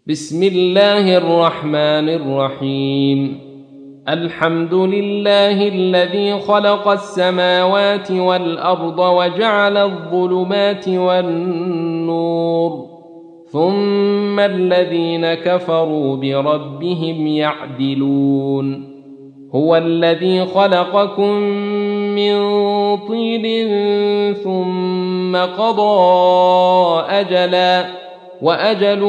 بسم الله الرحمن الرحيم. الحمد لله الذي خلق السماوات والأرض وجعل الظلمات والنور، ثم الذين كفروا بربهم يعدلون. هو الذي خلقكم من طين ثم قضى أجلا وأجل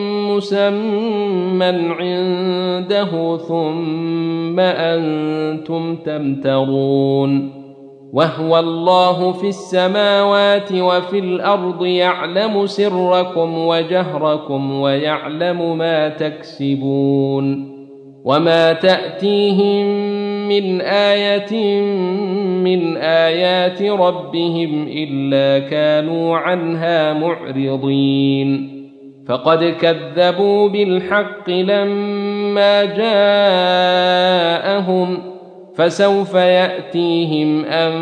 مسمى عنده ثم أنتم تمترون. وهو الله في السماوات وفي الأرض يعلم سركم وجهركم ويعلم ما تكسبون. وما تأتيهم من آية من آيات ربهم إلا كانوا عنها معرضين. فقد كذبوا بالحق لما جاءهم، فسوف يأتيهم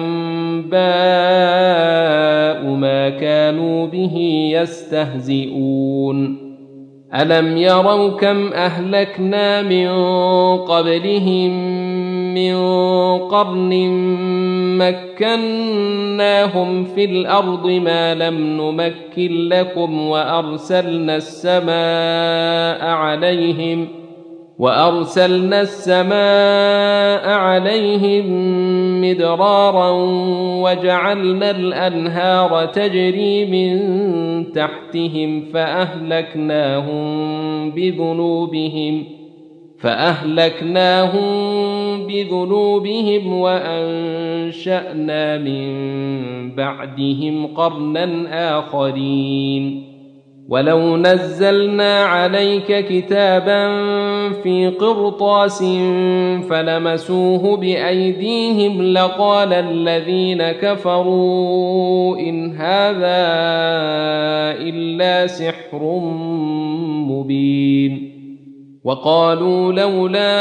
أنباء ما كانوا به يستهزئون. ألم يروا كم أهلكنا من قبلهم من قرن مكناهم في الأرض ما لم نمكن لكم، وأرسلنا السماء عليهم مدرارا وجعلنا الأنهار تجري من تحتهم فأهلكناهم بذنوبهم وأنشأنا من بعدهم قرنا آخرين. ولو نزلنا عليك كتابا في قرطاس فلمسوه بأيديهم لقال الذين كفروا إن هذا إلا سحر مبين. وقالوا لولا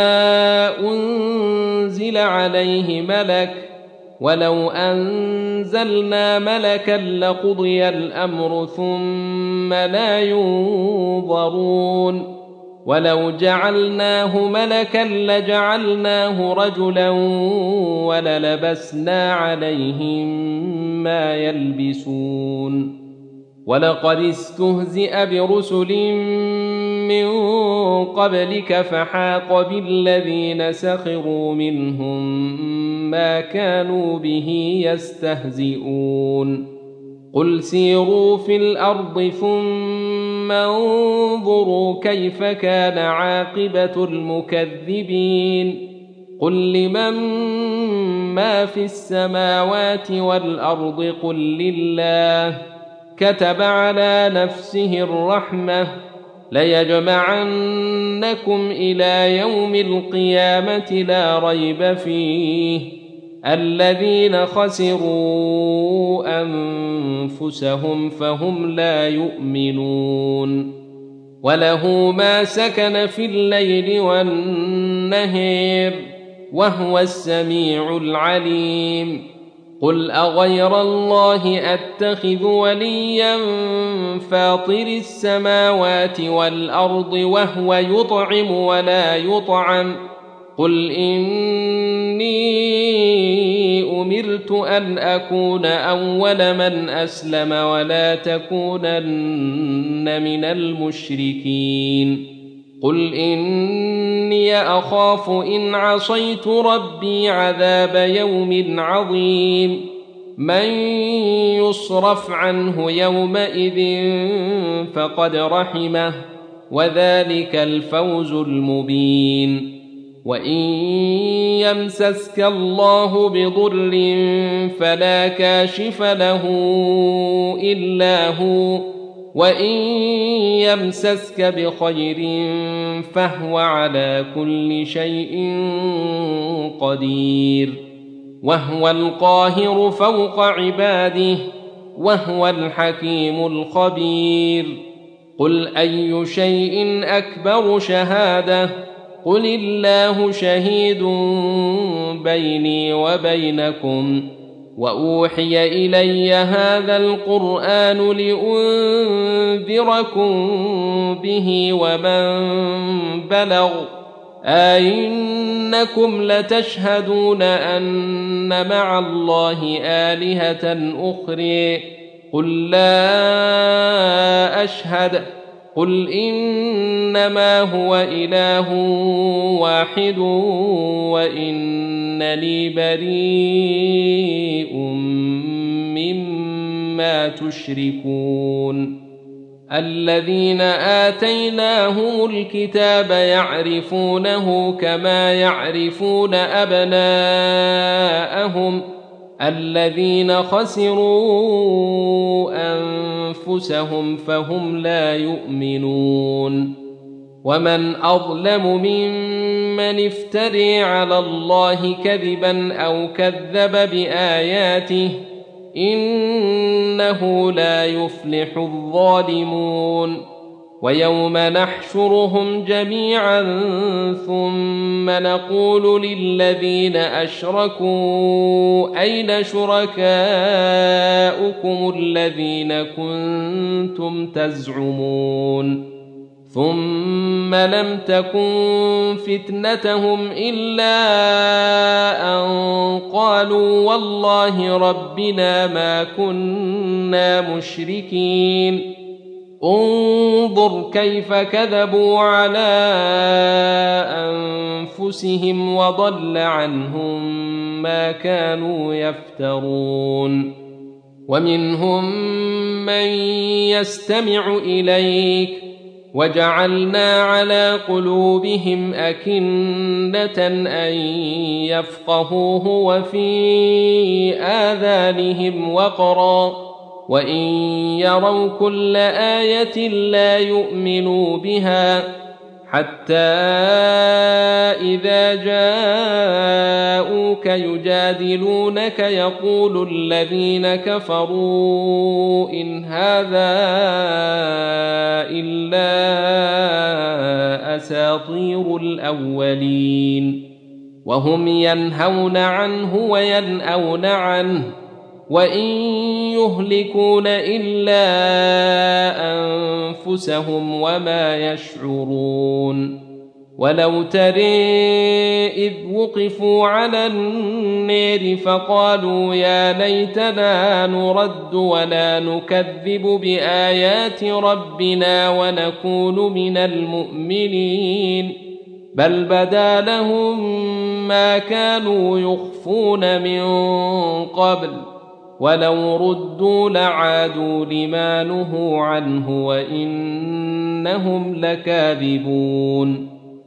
أنزل عليه ملك، ولو أنزلنا ملكا لقضي الأمر ثم لا ينظرون. ولو جعلناه ملكا لجعلناه رجلا وللبسنا عليهم ما يلبسون. ولقد استهزئ برسل من قبلك فحاق بالذين سخروا منهم ما كانوا به يستهزئون. قل سيروا في الأرض ثم انظروا كيف كان عاقبة المكذبين. قل لمن ما في السماوات والأرض قل لله. كتب على نفسه الرحمة ليجمعنكم إلى يوم القيامة لا ريب فيه. الذين خسروا أنفسهم فهم لا يؤمنون. وله ما سكن في الليل والنهار وهو السميع العليم. قل أغير الله أتخذ وليا فاطر السماوات والأرض وهو يطعم ولا يطعم. قل إني أمرت أن أكون أول من أسلم ولا تكونن من المشركين. قل إني أخاف إن عصيت ربي عذاب يوم عظيم. من يصرف عنه يومئذ فقد رحمه وذلك الفوز المبين. وإن يمسسك الله بضر فلا كاشف له إلا هو، وإن يمسسك بخير فهو على كل شيء قدير. وهو القاهر فوق عباده وهو الحكيم الخبير. قل أي شيء أكبر شهادة؟ قل الله شهيد بيني وبينكم وأوحي إلي هذا القرآن لأنذركم به ومن بلغ أئنكم لتشهدون أن مع الله آلهة أخرى قل لا أشهد قل إنما هو إله واحد وإنني بريء مما تشركون الذين آتيناهم الكتاب يعرفونه كما يعرفون أبناءهم الذين خسروا أنفسهم فهم لا يؤمنون ومن أظلم ممن افتري على الله كذبا أو كذب بآياته إنه لا يفلح الظالمون ويوم نحشرهم جميعا ثم نقول للذين أشركوا أين شركاؤكم الذين كنتم تزعمون ثم لم تكن فتنتهم إلا أن قالوا والله ربنا ما كنا مشركين انظر كيف كذبوا على أنفسهم وضل عنهم ما كانوا يفترون ومنهم من يستمع إليك وجعلنا على قلوبهم أكنة أن يفقهوه وفي آذانهم وقرا وإن يروا كل آية لا يؤمنوا بها حتى إذا جاءوك يجادلونك يقول الذين كفروا إن هذا إلا أساطير الأولين وهم ينهون عنه وينأون عنه وإن يهلكون إلا أنفسهم وما يشعرون ولو ترى إذ وقفوا على النار فقالوا يا ليتنا نرد ولا نكذب بآيات ربنا ونكون من المؤمنين بل بدا لهم ما كانوا يخفون من قبل ولو ردوا لعادوا لما نهوا عنه وإنهم لكاذبون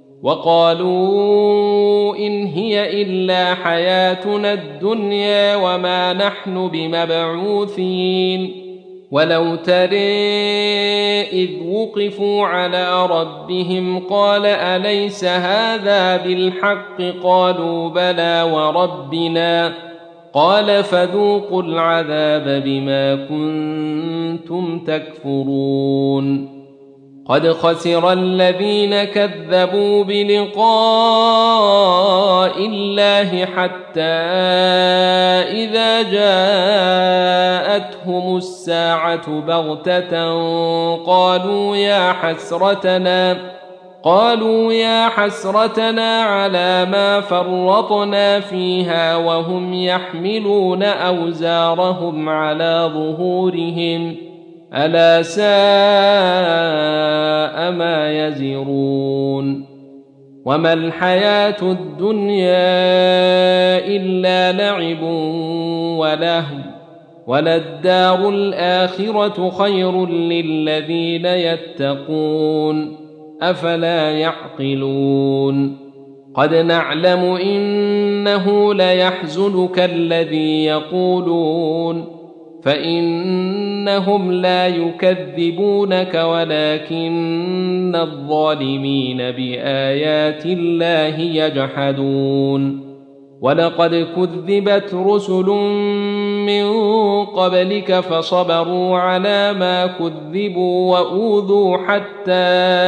وقالوا إن هي إلا حياتنا الدنيا وما نحن بمبعوثين ولو ترى إذ وقفوا على ربهم قال أليس هذا بالحق قالوا بلى وربنا قال فذوقوا العذاب بما كنتم تكفرون قد خسر الذين كذبوا بلقاء الله حتى إذا جاءتهم الساعة بغتة قالوا يا حسرتنا على ما فرطنا فيها وهم يحملون أوزارهم على ظهورهم ألا ساء ما يزرون وما الحياة الدنيا إلا لعب ولهو وللدار الآخرة خير للذين يتقون أفلا يعقلون قد نعلم إنه ليحزنك الذي يقولون فإنهم لا يكذبونك ولكن الظالمين بآيات الله يجحدون ولقد كذبت رسل من قبلك فصبروا على ما كذبوا وأوذوا حتى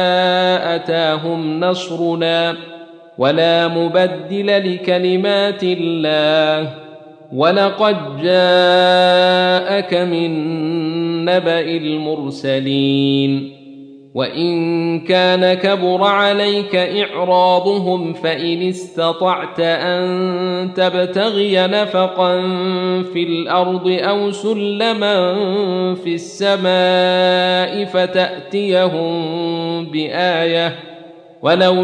أتاهم نصرنا ولا مبدل لكلمات الله ولقد جاءك من نبأ المرسلين وإن كان كبر عليك إعراضهم فإن استطعت أن تبتغي نفقا في الأرض أو سلما في السماء فتأتيهم بآية ولو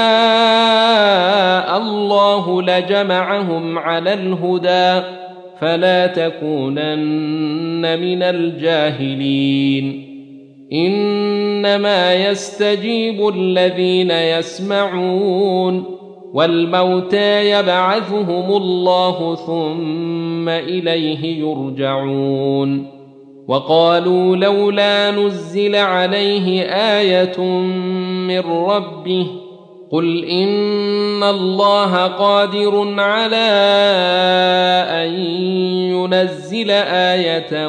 شاء الله لجمعهم على الهدى فلا تكونن من الجاهلين إنما يستجيب الذين يسمعون والموتى يبعثهم الله ثم إليه يرجعون وقالوا لولا نزل عليه آية من ربه قل إن الله قادر على أن ينزل آية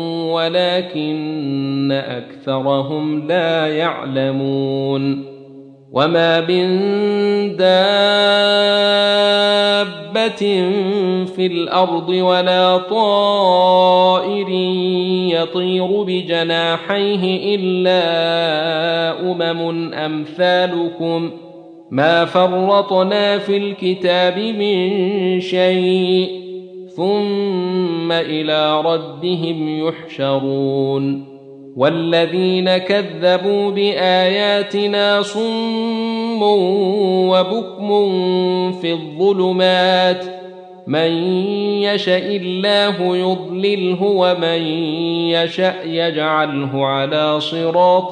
ولكن أكثرهم لا يعلمون وما من دابة في الأرض ولا طائر يطير بجناحيه إلا أمثالكم ما فرطنا في الكتاب من شيء ثم إلى ربهم يحشرون والذين كذبوا بآياتنا صم وبكم في الظلمات من يشاء الله يضلله ومن يشاء يجعله على صراط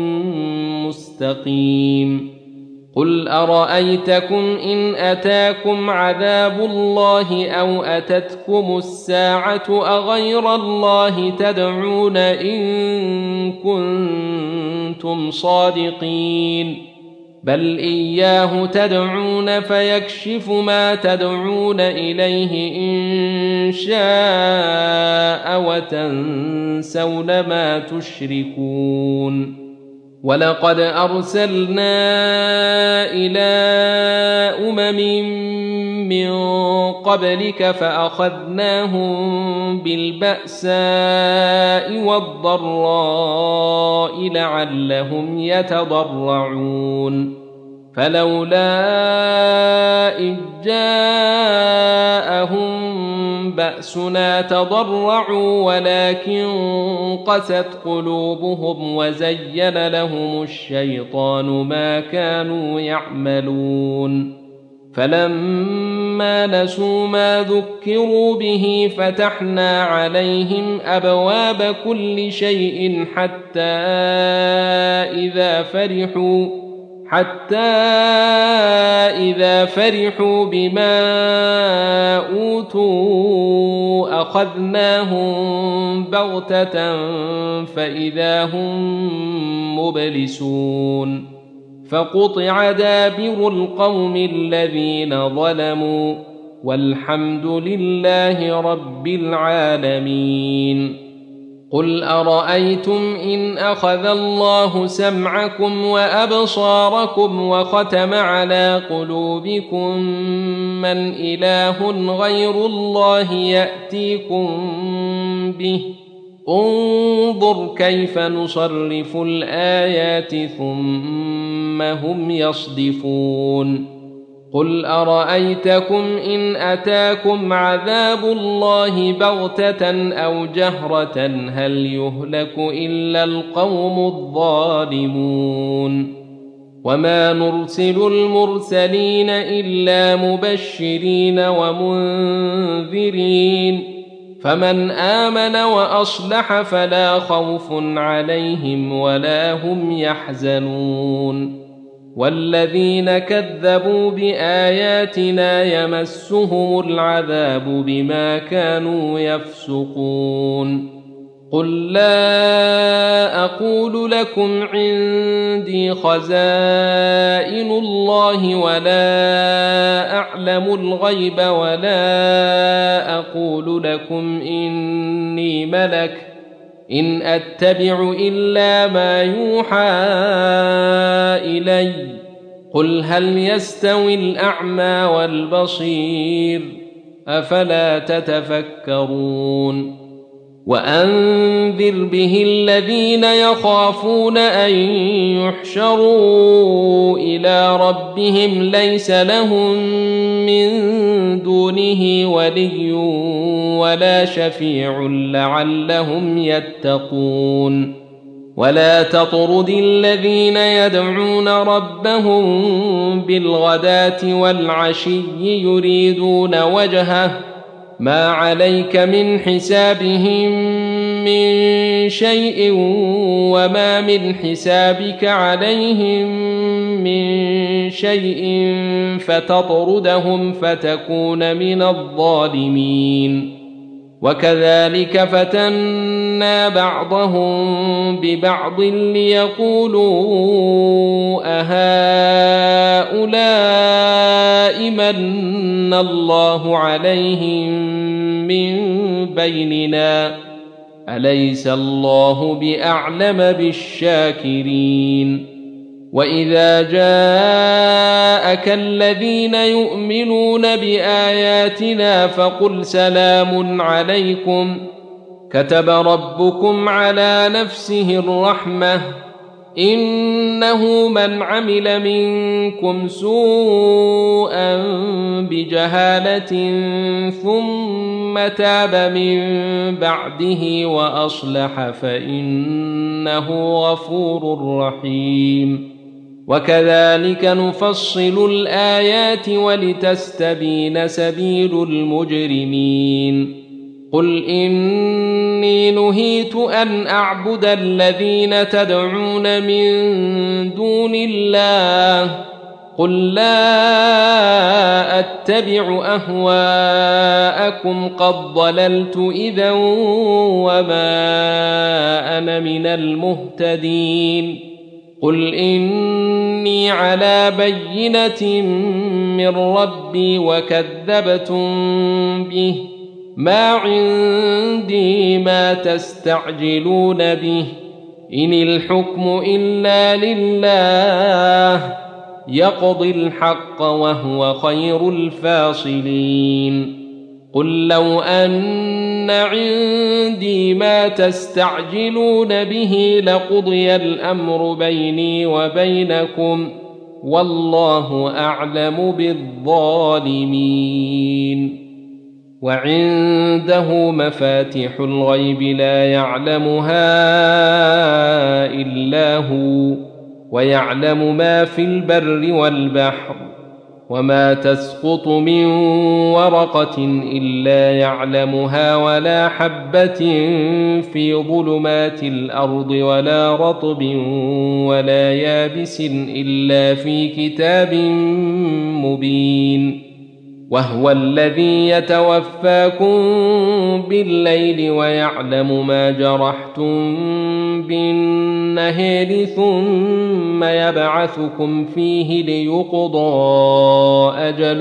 مستقيم قل أرأيتكم إن أتاكم عذاب الله أو أتتكم الساعة أغير الله تدعون إن كنتم صادقين بل إياه تدعون فيكشف ما تدعون إليه إن شاء وتنسون ما تشركون ولقد أرسلنا إلى من قبلك فأخذناهم بالبأساء والضراء لعلهم يتضرعون فلولا إذ جاءهم بأسنا تضرعوا ولكن قست قلوبهم وزين لهم الشيطان ما كانوا يعملون فلما نسوا ما ذكروا به فتحنا عليهم أبواب كل شيء حتى إذا فرحوا بما أوتوا أخذناهم بغتة فإذا هم مبلسون فقطع دابر القوم الذين ظلموا والحمد لله رب العالمين قل أرأيتم إن أخذ الله سمعكم وأبصاركم وختم على قلوبكم من إله غير الله يأتيكم به انظر كيف نصرف الآيات ثم هم يصدفون قل أرأيتكم إن أتاكم عذاب الله بغتة أو جهرة هل يهلك إلا القوم الظالمون وما نرسل المرسلين إلا مبشرين ومنذرين فمن آمن وأصلح فلا خوف عليهم ولا هم يحزنون والذين كذبوا بآياتنا يمسهم العذاب بما كانوا يفسقون قل لا أقول لكم عندي خزائن الله ولا أعلم الغيب ولا أقول لكم إني ملك إن أتبع إلا ما يوحى إلي قل هل يستوي الأعمى والبصير أفلا تتفكرون وأنذر به الذين يخافون أن يحشروا إلى ربهم ليس لهم من دونه ولي ولا شفيع لعلهم يتقون ولا تطرد الذين يدعون ربهم بالغداة والعشي يريدون وجهه ما عليك من حسابهم من شيء وما من حسابك عليهم من شيء فتطردهم فتكون من الظالمين وكذلك فتنا بعضهم ببعض ليقولوا أهؤلاء من الله عليهم من بيننا أليس الله بأعلم بالشاكرين وإذا جاءك الذين يؤمنون بآياتنا فقل سلام عليكم كتب ربكم على نفسه الرحمة إنه من عمل منكم سوءا بجهالة ثم تاب من بعده وأصلح فإنه غفور رحيم وكذلك نفصل الآيات ولتستبين سبيل المجرمين قل إني نهيت أن أعبد الذين تدعون من دون الله قل لا أتبع أهواءكم قد ضللت إذا وما أنا من المهتدين قل إني على بينة من ربي وكذبتم به ما عندي ما تستعجلون به إن الحكم إلا لله يقضي الحق وهو خير الفاصلين قل لو أن عندي ما تستعجلون به لقضي الأمر بيني وبينكم والله أعلم بالظالمين وعنده مفاتح الغيب لا يعلمها إلا هو ويعلم ما في البر والبحر وما تسقط من ورقة إلا يعلمها ولا حبة في ظلمات الأرض ولا رطب ولا يابس إلا في كتاب مبين وهو الذي يتوفاكم بالليل ويعلم ما جرحتم بالنهار ثم يبعثكم فيه ليقضى أجل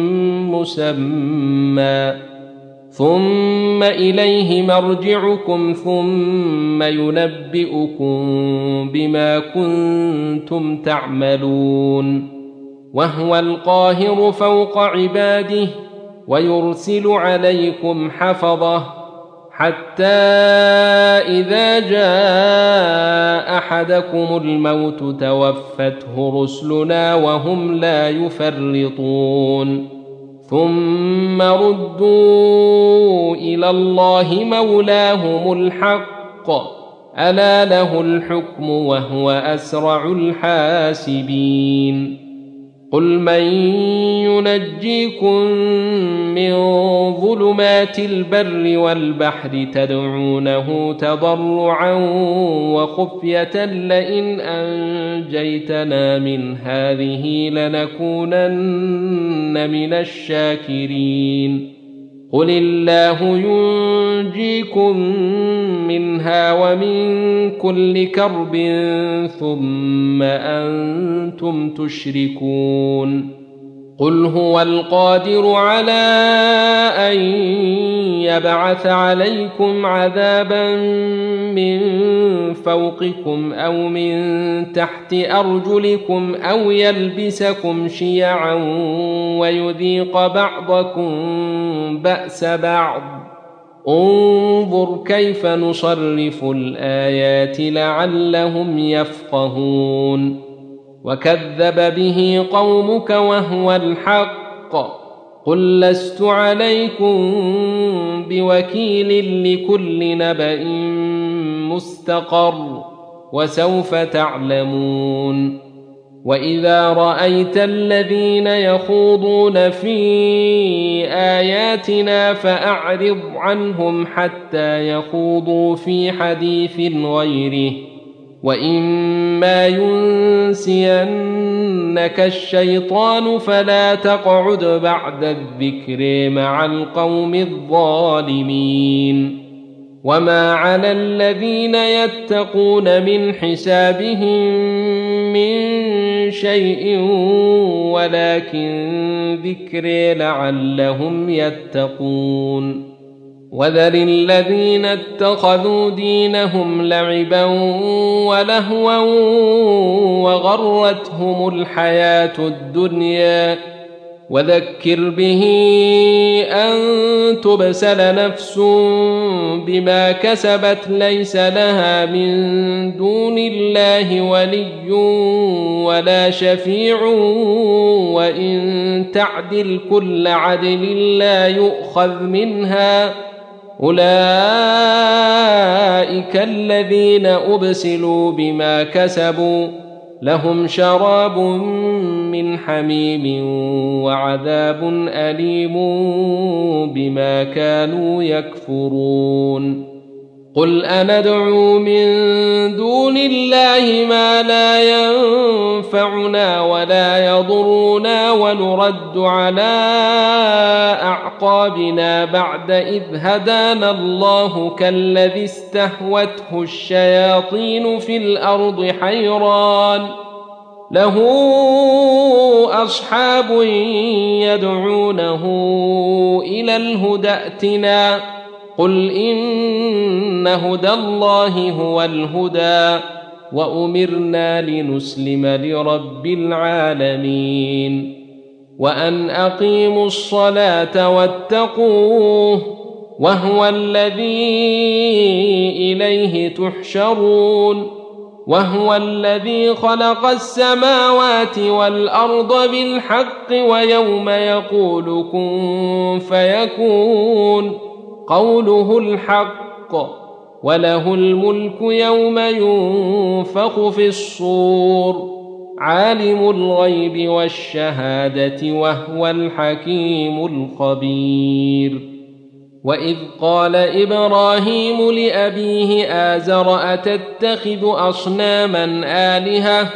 مسمى ثم إليه مرجعكم ثم ينبئكم بما كنتم تعملون وهو القاهر فوق عباده ويرسل عليكم حفظه حتى إذا جاء أحدكم الموت توفته رسلنا وهم لا يفرطون ثم ردوا إلى الله مولاهم الحق ألا له الحكم وهو أسرع الحاسبين قل من ينجيكم من ظلمات البر والبحر تدعونه تضرعا وخفية لئن أنجيتنا من هذه لنكونن من الشاكرين قل الله ينجيكم منها ومن كل كرب ثم أنتم تشركون قل هو القادر على أن يبعث عليكم عذابا من فوقكم أو من تحت أرجلكم أو يلبسكم شيعا ويذيق بعضكم بأس بعض انظر كيف نصرف الآيات لعلهم يفقهون وكذب به قومك وهو الحق قل لست عليكم بوكيل لكل نبأ مستقر وسوف تعلمون وإذا رأيت الذين يخوضون في آياتنا فأعرض عنهم حتى يخوضوا في حديث غيره وإما ينسينك الشيطان فلا تقعد بعد الذكر مع القوم الظالمين وما على الذين يتقون من حسابهم من شيء ولكن ذكر لعلهم يتقون وذر الذين اتخذوا دينهم لعبا ولهوا وغرتهم الحياة الدنيا وذكر به أن تبسل نفس بما كسبت ليس لها من دون الله ولي ولا شفيع وإن تعدل كل عدل لا يؤخذ منها أولئك الذين أبسلوا بما كسبوا لهم شراب من حميم وعذاب أليم بما كانوا يكفرون قل أندعو من دون الله ما لا ينفعنا ولا يضرنا ونرد على أعقابنا بعد إذ هدانا الله كالذي استهوته الشياطين في الأرض حيران له أصحاب يدعونه إلى الهدى ائتنا قل إن هدى الله هو الهدى وأمرنا لنسلم لرب العالمين وأن أقيموا الصلاة واتقوه وهو الذي إليه تحشرون وهو الذي خلق السماوات والأرض بالحق ويوم يقول كن فيكون قوله الحق وله الملك يوم ينفخ في الصور عالم الغيب والشهادة وهو الحكيم الخبير وإذ قال إبراهيم لأبيه آزر أتتخذ أصناما آلهة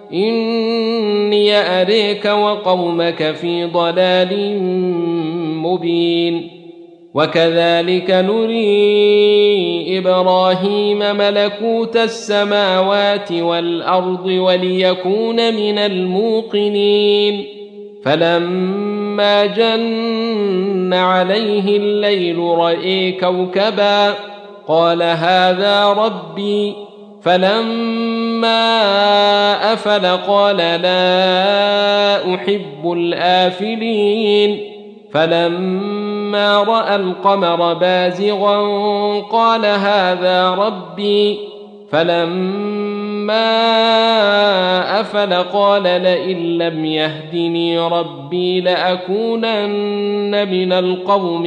إني أريك وقومك في ضلال مبين وكذلك نري إبراهيم ملكوت السماوات والأرض وليكون من الموقنين فلما جن عليه الليل رأى كوكبا قال هذا ربي فلما أفل قال لا أحب الآفلين فلما رأى القمر بازغا قال هذا ربي فلما أفل قال لئن لم يهدني ربي لأكونن من القوم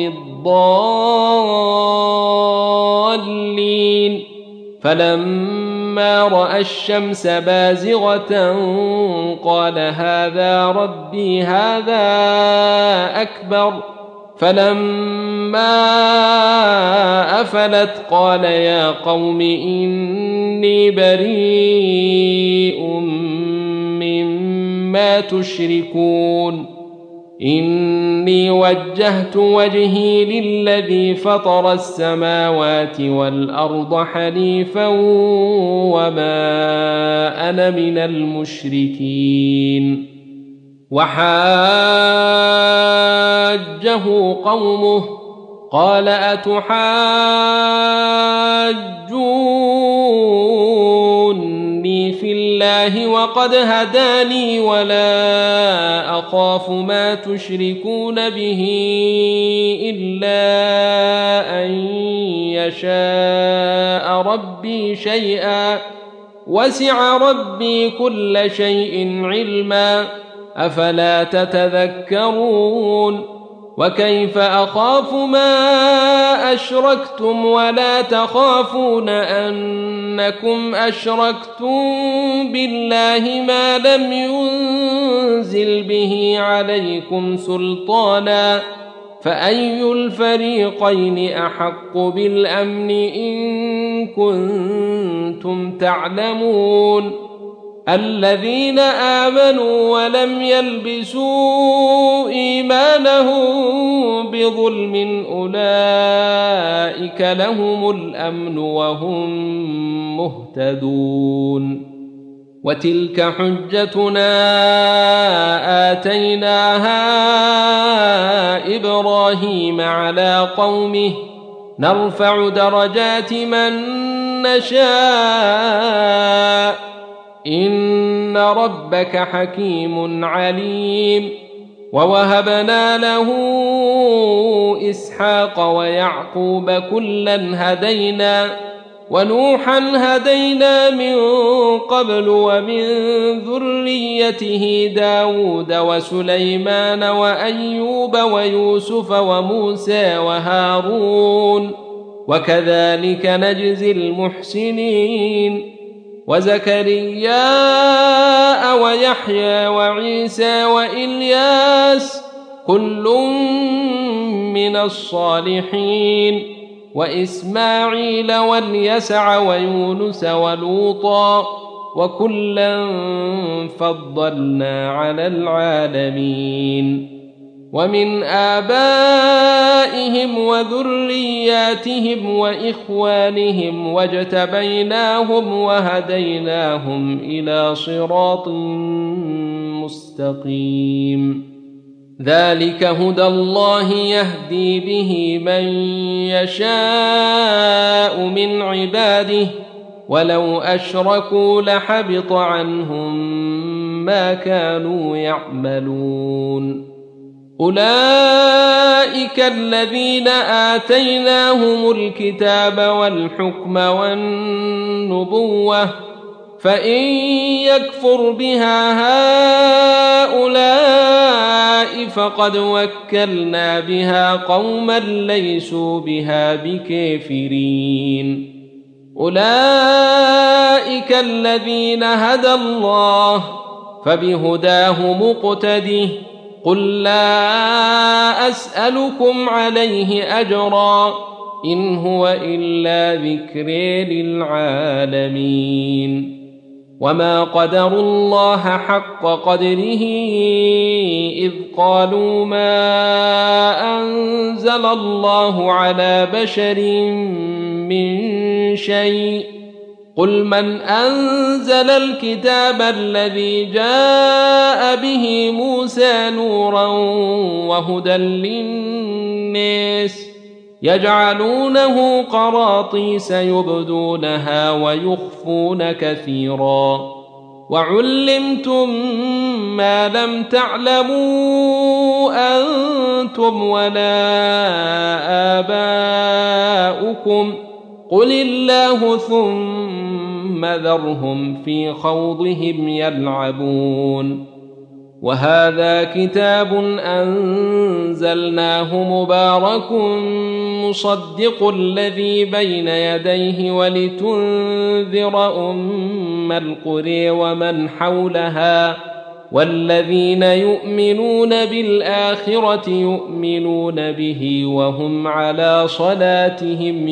الضالين فلما رأى الشمس بازغة قال هذا ربي هذا أكبر فلما أفلت قال يا قوم إني بريء مما تشركون إني وجهت وجهي للذي فطر السماوات والأرض حنيفا وما أنا من المشركين وحاجه قومه قال أتحاجوني في الله وقد هداني ولا أخاف ما تشركون به إلا أن يشاء ربي شيئا وسع ربي كل شيء علما أفلا تتذكرون وكيف أخاف ما أشركتم ولا تخافون أنكم أشركتم بالله ما لم ينزل به عليكم سلطانا فأي الفريقين أحق بالأمن إن كنتم تعلمون الذين آمنوا ولم يلبسوا إيمانهم بظلم أولئك لهم الأمن وهم مهتدون وتلك حجتنا آتيناها إبراهيم على قومه نرفع درجات من نشاء إن ربك حكيم عليم ووهبنا له إسحاق ويعقوب كلا هدينا ونوحا هدينا من قبل ومن ذريته داود وسليمان وأيوب ويوسف وموسى وهارون وكذلك نجزي المحسنين وزكريا ويحيى وعيسى وإلياس كل من الصالحين وإسماعيل واليسع ويونس ولوطا وكلا فضلنا على العالمين ومن آبائهم وذرياتهم وإخوانهم واجتبيناهم وهديناهم إلى صراط مستقيم ذلك هدى الله يهدي به من يشاء من عباده ولو أشركوا لحبط عنهم ما كانوا يعملون أولئك الذين آتيناهم الكتاب والحكم والنبوة فإن يكفر بها هؤلاء فقد وكلنا بها قوما ليسوا بها بكافرين أولئك الذين هدى الله فبهداه مقتده قل لا أسألكم عليه أجرا إن هو إلا ذكر للعالمين وما قدروا الله حق قدره إذ قالوا ما أنزل الله على بشر من شيء قل من أنزل الكتاب الذي جاء به موسى نورا وهدى للناس يجعلونه قراطيس يبدونها ويخفون كثيرا وعلمتم ما لم تعلموا أنتم ولا آباؤكم قل الله ثم ذرهم في خوضهم يلعبون وهذا كتاب أنزلناه مبارك مصدق الذي بين يديه ولتنذر أم القرى ومن حولها والذين يؤمنون بالآخرة يؤمنون به وهم على صلاتهم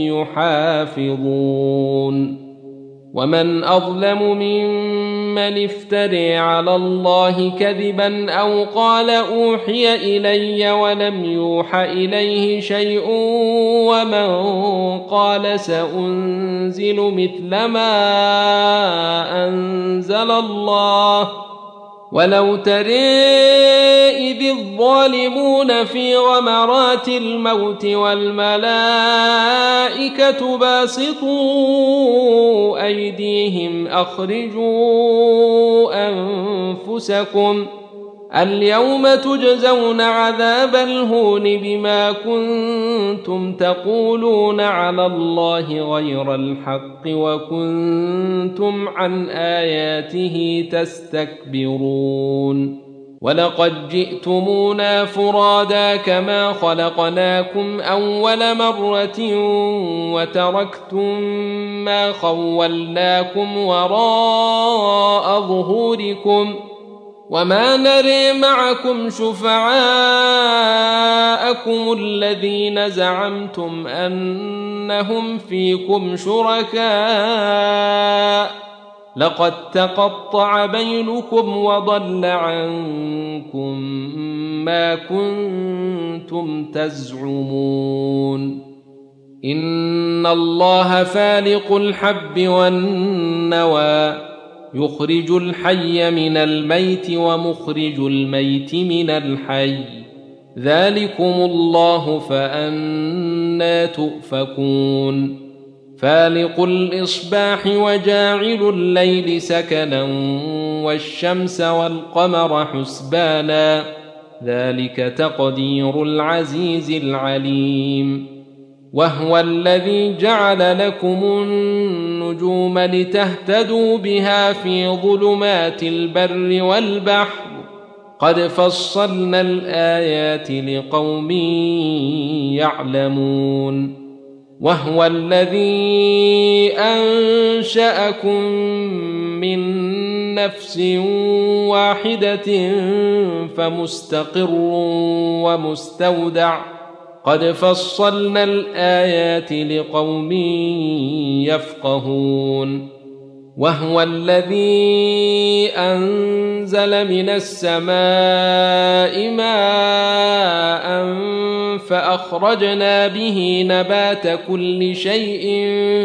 يحافظون ومن أظلم ممن افترى على الله كذبا أو قال أوحي إلي ولم يوح إليه شيء ومن قال سأنزل مثل ما أنزل الله ولو ترى إذ الظالمون في غمرات الموت والملائكة باسطوا أيديهم أخرجوا أنفسكم اليوم تجزون عذاب الهون بما كنتم تقولون على الله غير الحق وكنتم عن آياته تستكبرون ولقد جئتمونا فرادا كما خلقناكم أول مرة وتركتم ما خولناكم وراء ظهوركم وما نري معكم شفعاءكم الذين زعمتم أنهم فيكم شركاء لقد تقطع بينكم وضل عنكم ما كنتم تزعمون إن الله فالق الحب والنوى يخرج الحي من الميت ومخرج الميت من الحي ذلكم الله فأنى تؤفكون فالق الإصباح وجاعل الليل سكنا والشمس والقمر حسبانا ذلك تقدير العزيز العليم وهو الذي جعل لكم النجوم لتهتدوا بها في ظلمات البر والبحر قد فصلنا الآيات لقوم يعلمون وهو الذي أنشأكم من نفس واحدة فمستقر ومستودع قد فصلنا الآيات لقوم يفقهون وهو الذي أنزل من السماء ماء فأخرجنا به نبات كل شيء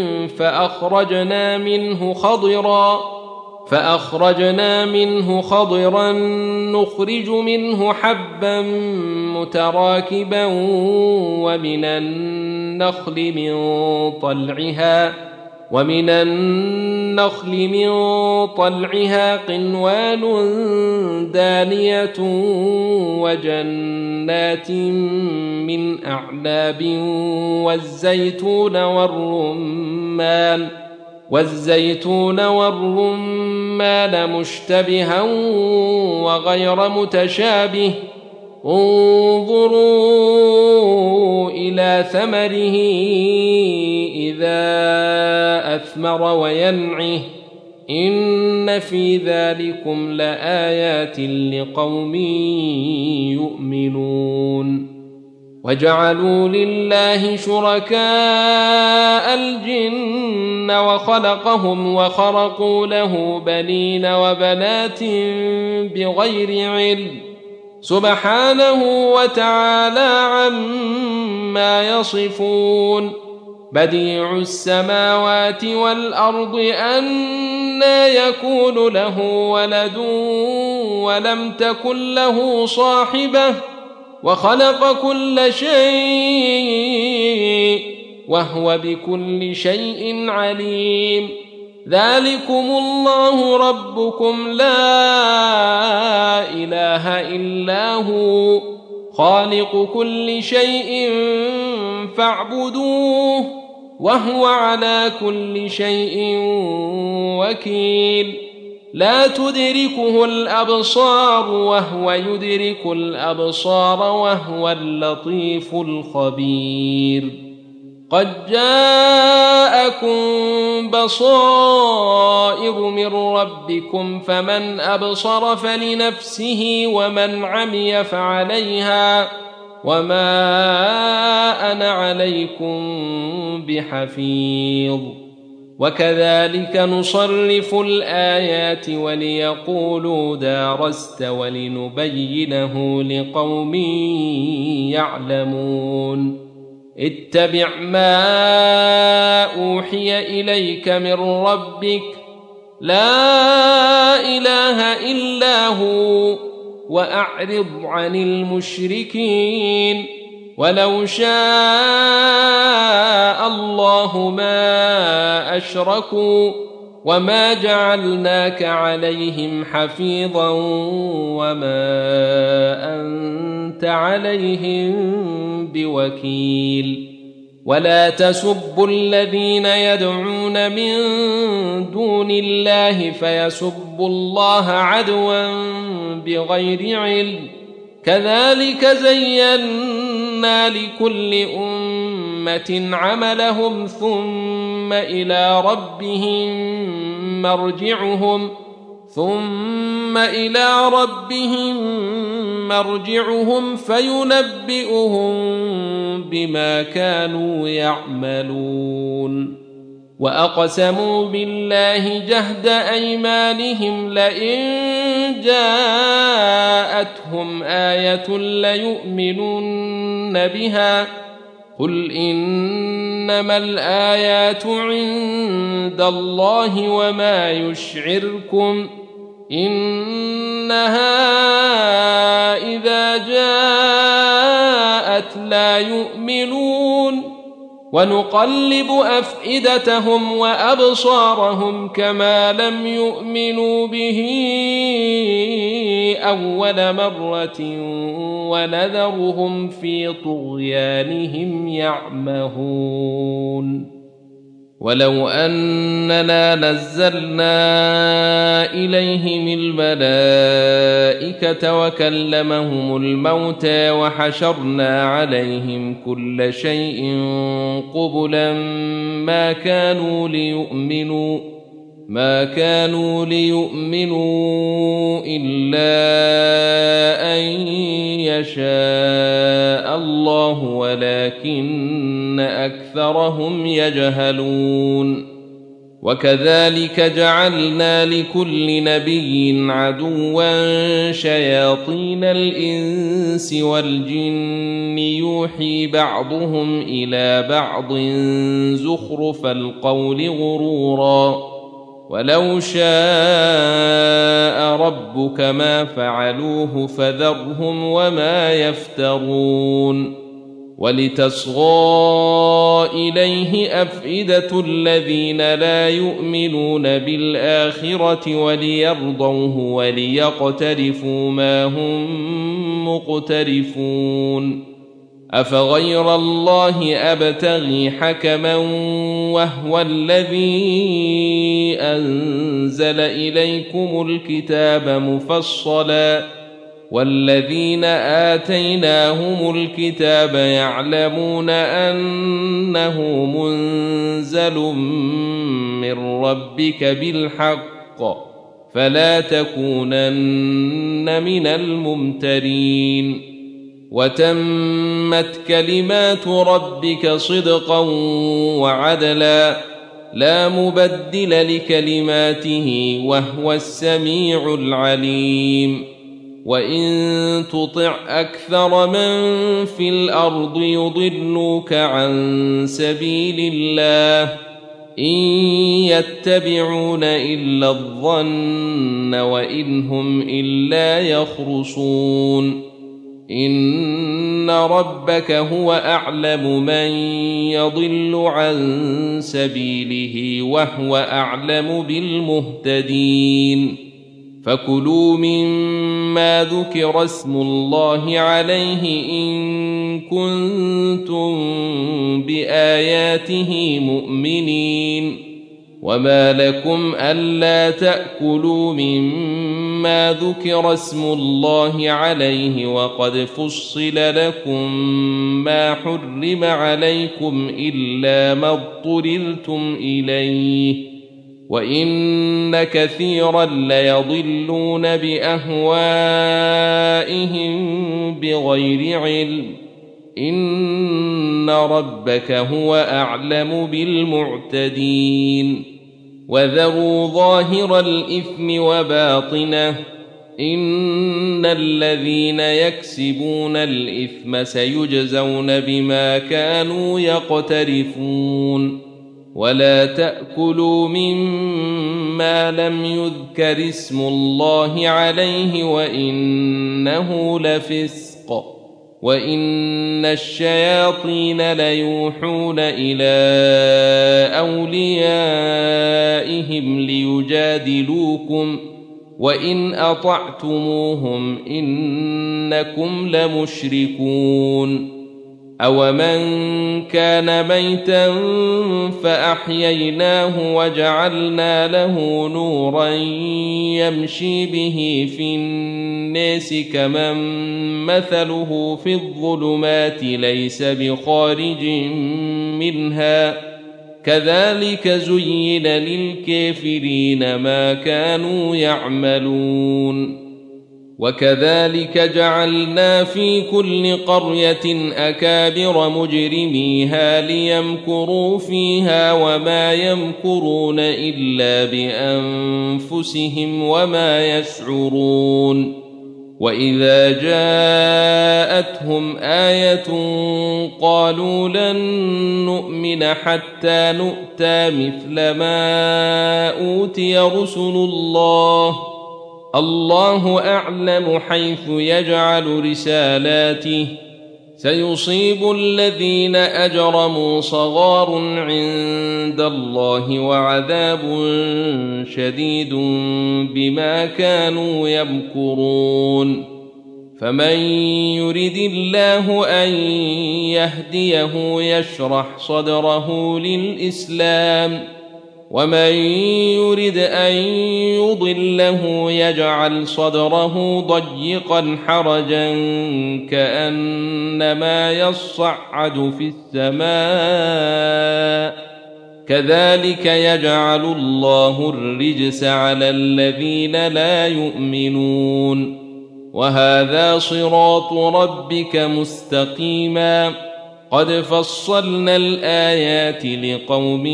فأخرجنا منه خضرا نخرج منه حبا متراكبا ومن النخل من طلعها قنوان دانية وجنات من أعناب والزيتون والرمان مشتبها وغير متشابه انظروا إلى ثمره إذا أثمر وينعه إن في ذلكم لآيات لقوم يؤمنون وجعلوا لله شركاء الجن وخلقهم وخرقوا له بنين وبنات بغير علم سبحانه وتعالى عما يصفون بديع السماوات والأرض أنى يكون له ولد ولم تكن له صاحبة وخلق كل شيء وهو بكل شيء عليم ذلكم الله ربكم لا إله إلا هو خالق كل شيء فاعبدوه وهو على كل شيء وكيل لا تدركه الأبصار وهو يدرك الأبصار وهو اللطيف الخبير قد جاءكم بصائر من ربكم فمن أبصر فلنفسه ومن عمي فعليها وما أنا عليكم بحفيظ وكذلك نصرف الآيات وليقولوا درست ولنبينه لقوم يعلمون اتبع ما أوحي إليك من ربك لا إله إلا هو وأعرض عن المشركين ولو شاء الله ما أشركوا وما جعلناك عليهم حفيظا وما أنت عليهم بوكيل ولا تسبوا الذين يدعون من دون الله فيسبوا الله عدوا بغير علم كذلك زينا لكل أمة عملهم ثم إلى ربهم مرجعهم فينبئهم بما كانوا يعملون وأقسموا بالله جهد أيمانهم لئن جاءتهم آية ليؤمنن بها قل إنما الآيات عند الله وما يشعركم إنها إذا جاءت لا يؤمنون ونقلب أفئدتهم وأبصارهم كما لم يؤمنوا به أول مرة ونذرهم في طغيانهم يعمهون ولو أننا نزلنا إليهم الملائكة وكلمهم الموتى وحشرنا عليهم كل شيء قبلا ما كانوا ليؤمنوا إلا أن يشاء الله ولكن أكثرهم يجهلون وكذلك جعلنا لكل نبي عدوا شياطين الإنس والجن يوحي بعضهم إلى بعض زخرف القول غرورا ولو شاء ربك ما فعلوه فذرهم وما يفترون ولتصغى إليه أفئدة الذين لا يؤمنون بالآخرة وليرضوه وليقترفوا ما هم مقترفون أفغير الله أبتغي حكما وهو الذي أنزل إليكم الكتاب مفصلا والذين آتيناهم الكتاب يعلمون أنه منزل من ربك بالحق فلا تكونن من الممترين وتمت كلمات ربك صدقا وعدلا لا مبدل لكلماته وهو السميع العليم وإن تطع أكثر من في الأرض يضلوك عن سبيل الله إن يتبعون إلا الظن وإن هم إلا يخرصون إن ربك هو أعلم من يضل عن سبيله وهو أعلم بالمهتدين فكلوا مما ذكر اسم الله عليه إن كنتم بآياته مؤمنين وما لكم ألا تأكلوا مما ذكر اسم الله عليه وقد فصل لكم ما حرم عليكم إلا ما اضطررتم إليه وإن كثيرا ليضلون بأهوائهم بغير علم إن ربك هو أعلم بالمعتدين وذروا ظاهر الإثم وباطنه إن الذين يكسبون الإثم سيجزون بما كانوا يقترفون ولا تأكلوا مما لم يذكر اسم الله عليه وإنه لفسق وإن الشياطين ليوحون إلى أوليائهم ليجادلوكم وإن أطعتموهم إنكم لمشركون أومن كان ميتا فأحييناه وجعلنا له نورا يمشي به في الناس كمن مثله في الظلمات ليس بخارج منها كذلك زين للكافرين ما كانوا يعملون وكذلك جعلنا في كل قرية أكابر مجرميها ليمكروا فيها وما يمكرون إلا بأنفسهم وما يشعرون وإذا جاءتهم آية قالوا لن نؤمن حتى نؤتى مثل ما أوتي رسل الله أعلم حيث يجعل رسالاته سيصيب الذين أجرموا صغار عند الله وعذاب شديد بما كانوا يمكرون فمن يرد الله أن يهديه يشرح صدره للإسلام ومن يرد أن يضله يجعل صدره ضيقا حرجا كأنما يصعد في السماء كذلك يجعل الله الرجس على الذين لا يؤمنون وهذا صراط ربك مستقيما قد فصلنا الآيات لقوم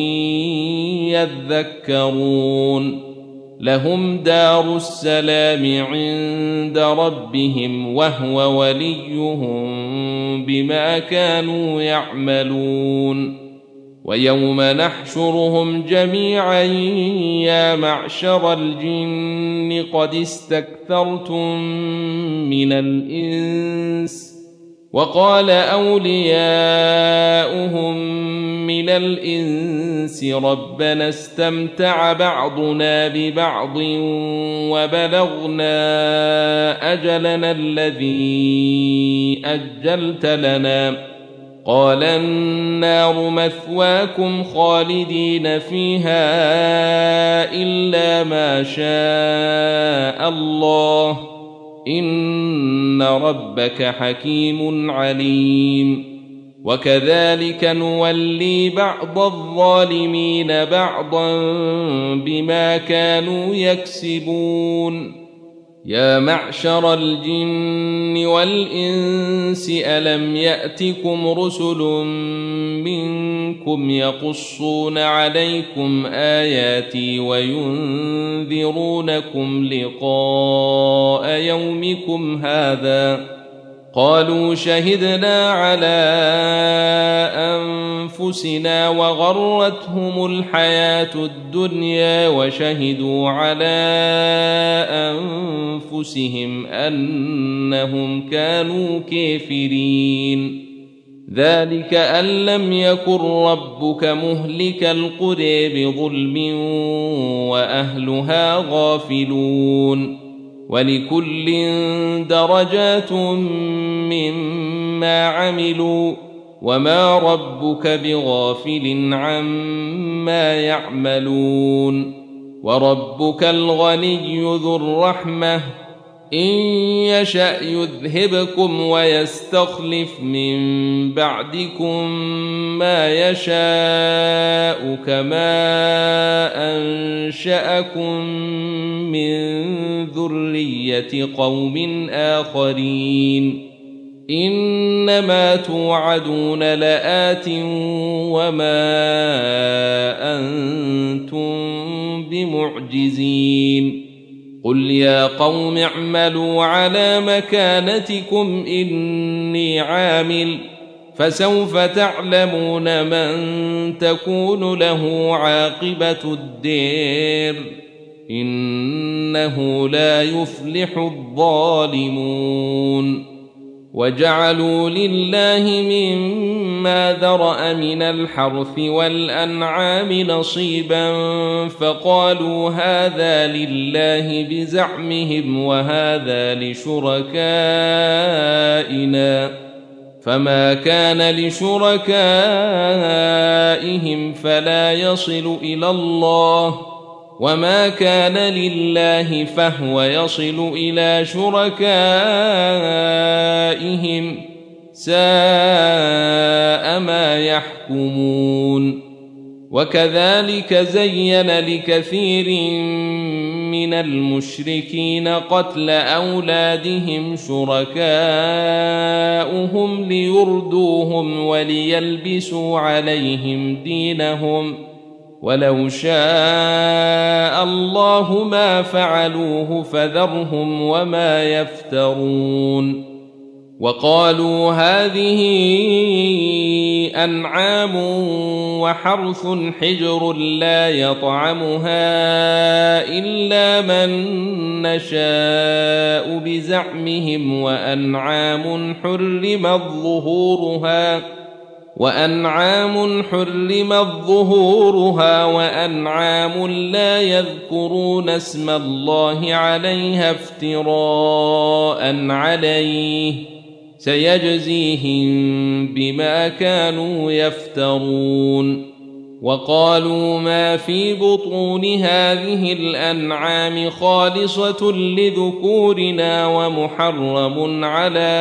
يذكرون لهم دار السلام عند ربهم وهو وليهم بما كانوا يعملون ويوم نحشرهم جميعا يا معشر الجن قد استكثرتم من الإنس وقال أولياؤهم من الإنس ربنا استمتع بعضنا ببعض وبلغنا أجلنا الذي أجلت لنا قال النار مثواكم خالدين فيها إلا ما شاء الله إن ربك حكيم عليم وكذلك نولي بعض الظالمين بعضا بما كانوا يكسبون يا معشر الجن والإنس ألم يأتكم رسل منكم يقصون عليكم آياتي وينذرونكم لقاء يومكم هذا قالوا شهدنا على أنفسنا وغرتهم الحياة الدنيا وشهدوا على أنفسهم أنهم كانوا كافرين ذلك أن لم يكن ربك مهلك القرى بظلم وأهلها غافلون ولكل درجات مما عملوا وما ربك بغافل عما يعملون وربك الغني ذو الرحمة إن يشأ يذهبكم ويستخلف من بعدكم ما يشاء كما أنشأكم من ذرية قوم آخرين إنما توعدون لآت وما أنتم بمعجزين قل يا قوم اعملوا على مكانتكم إني عامل فسوف تعلمون من تكون له عاقبة الدير إنه لا يفلح الظالمون وجعلوا لله مما ذرأ من الحرث والأنعام نصيبا فقالوا هذا لله بزعمهم وهذا لشركائنا فما كان لشركائهم فلا يصل إلى الله وما كان لله فهو يصل إلى شركائهم ساء ما يحكمون وكذلك زين لكثير من المشركين قتل أولادهم شركاؤهم ليردوهم وليلبسوا عليهم دينهم ولو شاء الله ما فعلوه فذرهم وما يفترون وقالوا هذه أنعام وحرث حجر لا يطعمها إلا من نشاء بزعمهم وأنعام حرمت ظهورها وأنعام لا يذكرون اسم الله عليها افتراء عليه سيجزيهم بما كانوا يفترون وقالوا ما في بطون هذه الأنعام خالصة لذكورنا ومحرم على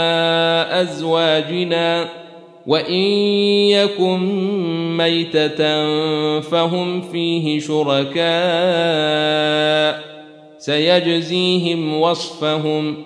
أزواجنا وإن يكن ميتة فهم فيه شركاء سيجزيهم وصفهم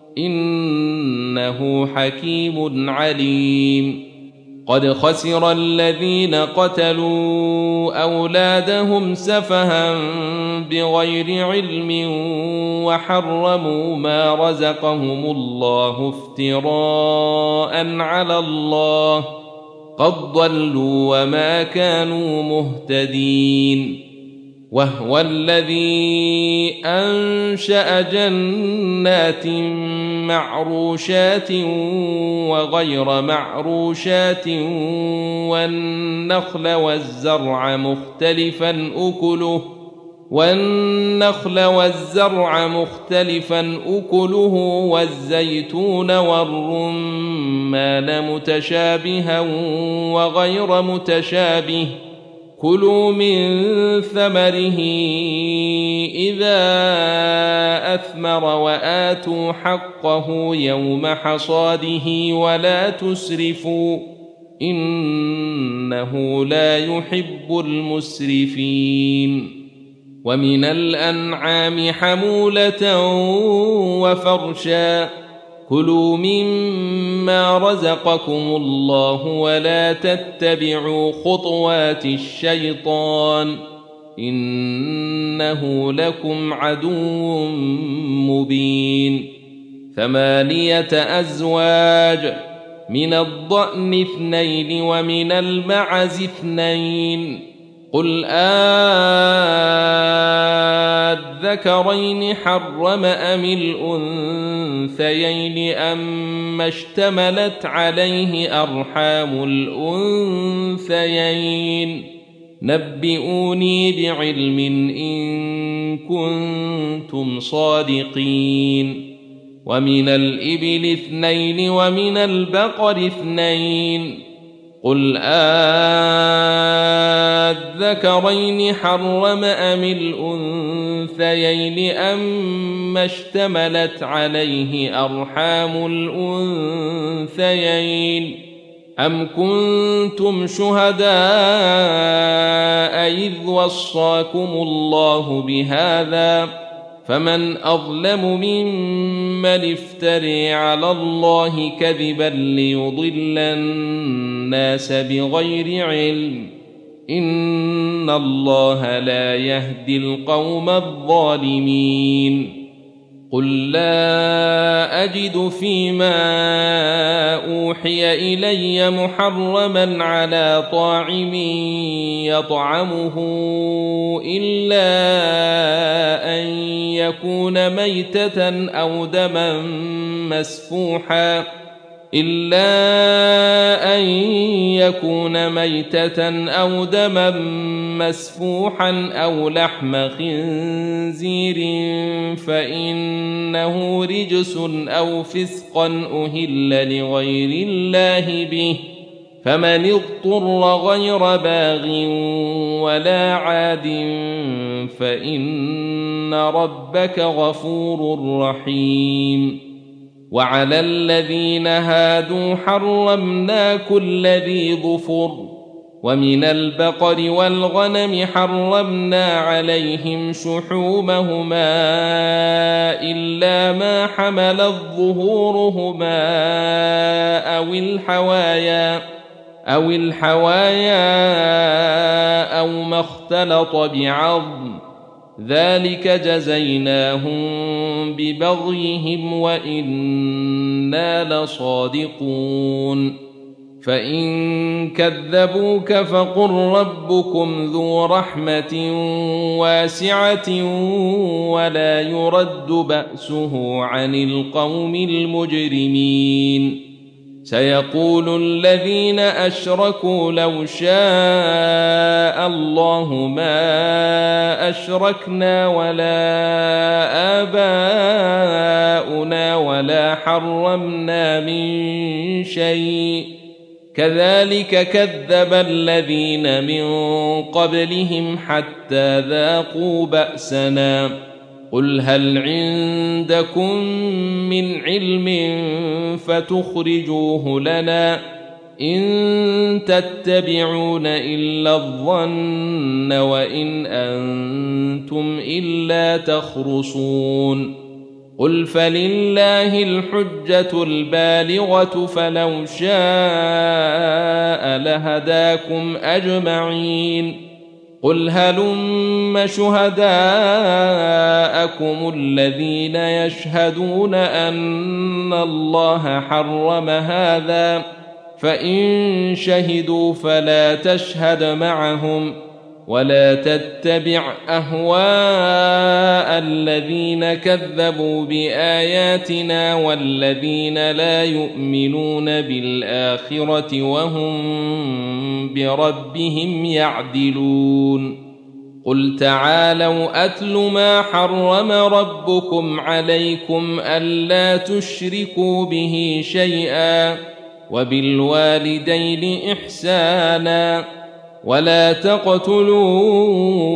إنه حكيم عليم قد خسر الذين قتلوا أولادهم سفها بغير علم وحرموا ما رزقهم الله افتراء على الله قد ضلوا وما كانوا مهتدين وهو الذي أنشأ جنات معروشات وغير معروشات والنخل والزرع مختلفا أكله والزيتون والرمان متشابها وغير متشابه كلوا من ثمره إذا أثمر وآتوا حقه يوم حصاده ولا تسرفوا إنه لا يحب المسرفين ومن الأنعام حمولة وفرشا كلوا مما رزقكم الله ولا تتبعوا خطوات الشيطان إنه لكم عدو مبين 8 أزواج من الضأن 2 ومن المعز 2 قل الذكرين حرم أم الأنثيين أما اشتملت عليه أرحام الأنثيين نبئوني بعلم إن كنتم صادقين ومن الإبل 2 ومن البقر 2 قل الذكرين حرم أم الأنثيين أما اشتملت عليه أرحام الأنثيين أم كنتم شهداء إذ وصاكم الله بهذا فمن أظلم ممن افتري على الله كذبا ليضل الناس بغير علم إن الله لا يهدي القوم الظالمين قل لا أجد فيما أوحي إلي محرما على طاعم يطعمه إلا أن يكون ميتة أو دما مسفوحا أو لحم خنزير فإنه رجس أو فسقا أهل لغير الله به، فمن اضطر غير باغ ولا عاد فإن ربك غفور رحيم. وعلى الذين هادوا حرمنا كل ذي ظفر، ومن البقر والغنم حرمنا عليهم شحومهما إلا ما حملت ظهورهما أو الحوايا أو ما اختلط بعظم، ذلك جزيناهم ببغيهم وإنا لصادقون. فإن كذبوك فقل ربكم ذو رحمة واسعة ولا يرد بأسه عن القوم المجرمين. سيقول الذين أشركوا لو شاء الله ما أشركنا ولا آباؤنا ولا حرمنا من شيء، كذلك كذب الذين من قبلهم حتى ذاقوا بأسنا. قل هل عندكم من علم فتخرجوه لنا؟ إن تتبعون إلا الظن وإن أنتم إلا تخرصون. قل فلله الحجة البالغة فلو شاء لهداكم أجمعين. قل هلم شهداءكم الذين يشهدون أن الله حرم هذا، فإن شهدوا فلا تشهد معهم، ولا تتبع أهواء الذين كذبوا بآياتنا والذين لا يؤمنون بالآخرة وهم بربهم يعدلون. قل تعالوا أتل ما حرم ربكم عليكم ألا تشركوا به شيئا وبالوالدين إحسانا ولا تقتلوا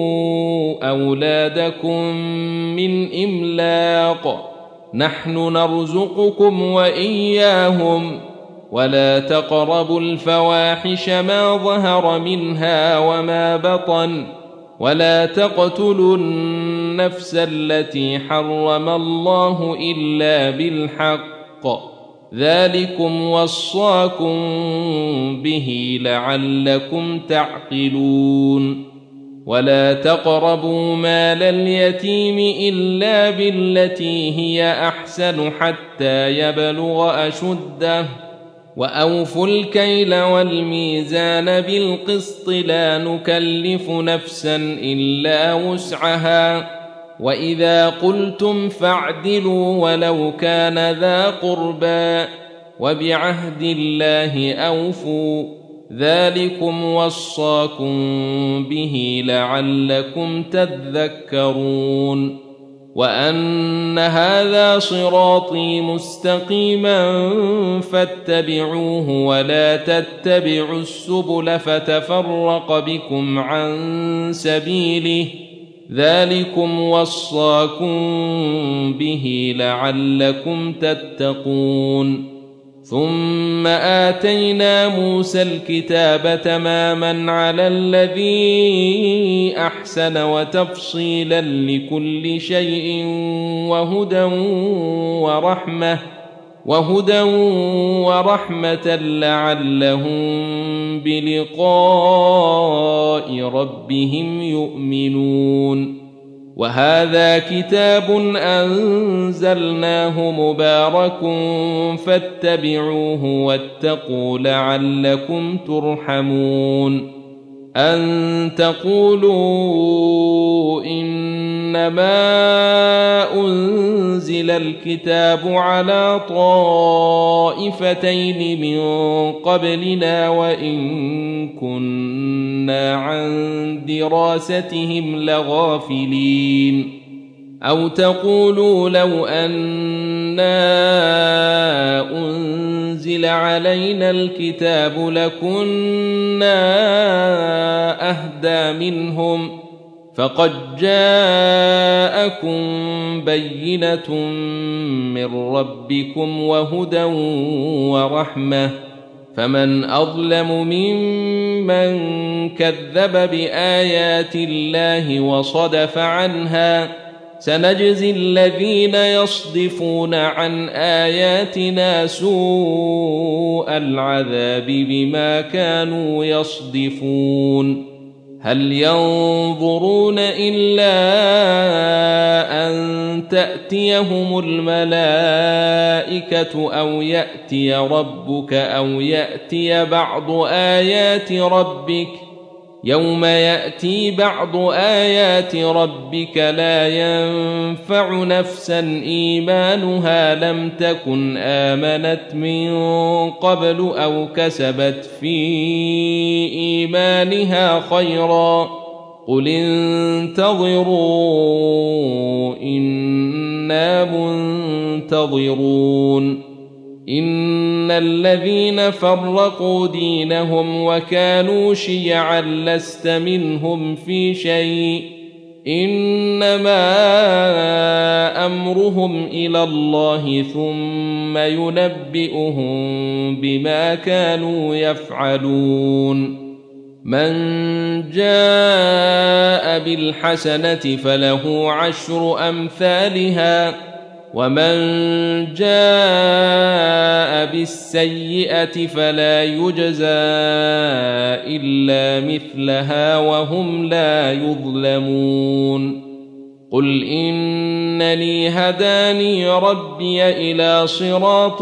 أولادكم من إملاق، نحن نرزقكم وإياهم، ولا تقربوا الفواحش ما ظهر منها وما بطن، ولا تقتلوا النفس التي حرم الله إلا بالحق، ذلكم وصاكم به لعلكم تعقلون. ولا تقربوا مال اليتيم إلا بالتي هي أحسن حتى يبلغ أشده، وأوفوا الكيل والميزان بالقسط لا نكلف نفسا إلا وسعها، وإذا قلتم فاعدلوا ولو كان ذا قربى، وبعهد الله أوفوا، ذلكم وصاكم به لعلكم تذكرون. وأن هذا صراطي مستقيما فاتبعوه ولا تتبعوا السبل فتفرق بكم عن سبيله، ذلكم وصاكم به لعلكم تتقون. ثم آتينا موسى الكتاب تماما على الذي أحسن وتفصيلا لكل شيء وهدى ورحمة لعلهم بلقاء ربهم يؤمنون. وهذا كتاب أنزلناه مبارك فاتبعوه واتقوا لعلكم ترحمون أن تقولوا إنما أنزل الكتاب على طائفتين من قبلنا وإن كنا عن دراستهم لغافلين أو تقولوا لو أنا أنزل علينا الكتاب لكنا أهدى منهم فقد جاءكم بينة من ربكم وهدى ورحمة فمن أظلم ممن كذب بآيات الله وصدف عنها سنجزي الذين يصدفون عن آياتنا سوء العذاب بما كانوا يصدفون هل ينظرون إلا أن تأتيهم الملائكة أو يأتي ربك أو يأتي بعض آيات ربك يوم يأتي بعض آيات ربك لا ينفع نفسا إيمانها لم تكن آمنت من قبل أو كسبت في إيمانها خيرا قل انتظروا إنا منتظرون إن الذين فرقوا دينهم وكانوا شيعا لست منهم في شيء إنما أمرهم إلى الله ثم ينبئهم بما كانوا يفعلون من جاء بالحسنة فله عشر أمثالها ومن جاء بالسيئة فلا يجزى إلا مثلها وهم لا يظلمون قل إنني هداني ربي إلى صراط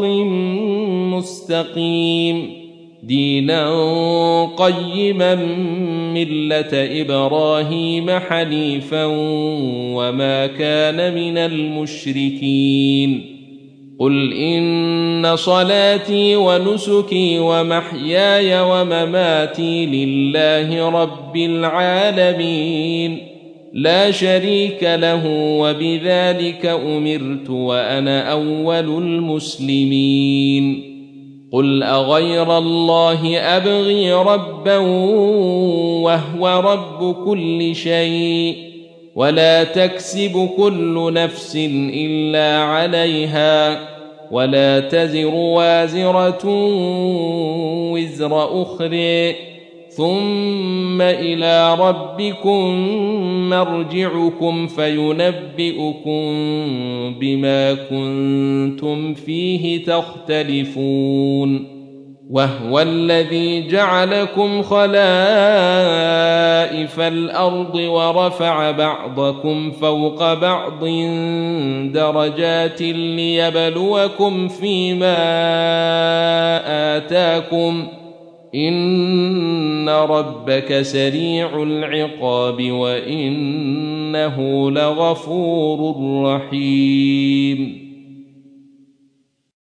مستقيم دينا قيما ملة إبراهيم حنيفا وما كان من المشركين قل إن صلاتي ونسكي ومحياي ومماتي لله رب العالمين لا شريك له وبذلك أمرت وأنا أول المسلمين قل أغير الله أبغي ربا وهو رب كل شيء ولا تكسب كل نفس إلا عليها ولا تزر وازرة وزر أخرى ثم إلى ربكم مرجعكم فينبئكم بما كنتم فيه تختلفون وهو الذي جعلكم خلائف الأرض ورفع بعضكم فوق بعض درجات ليبلوكم فيما آتاكم إن ربك سريع العقاب وإنه لغفور رحيم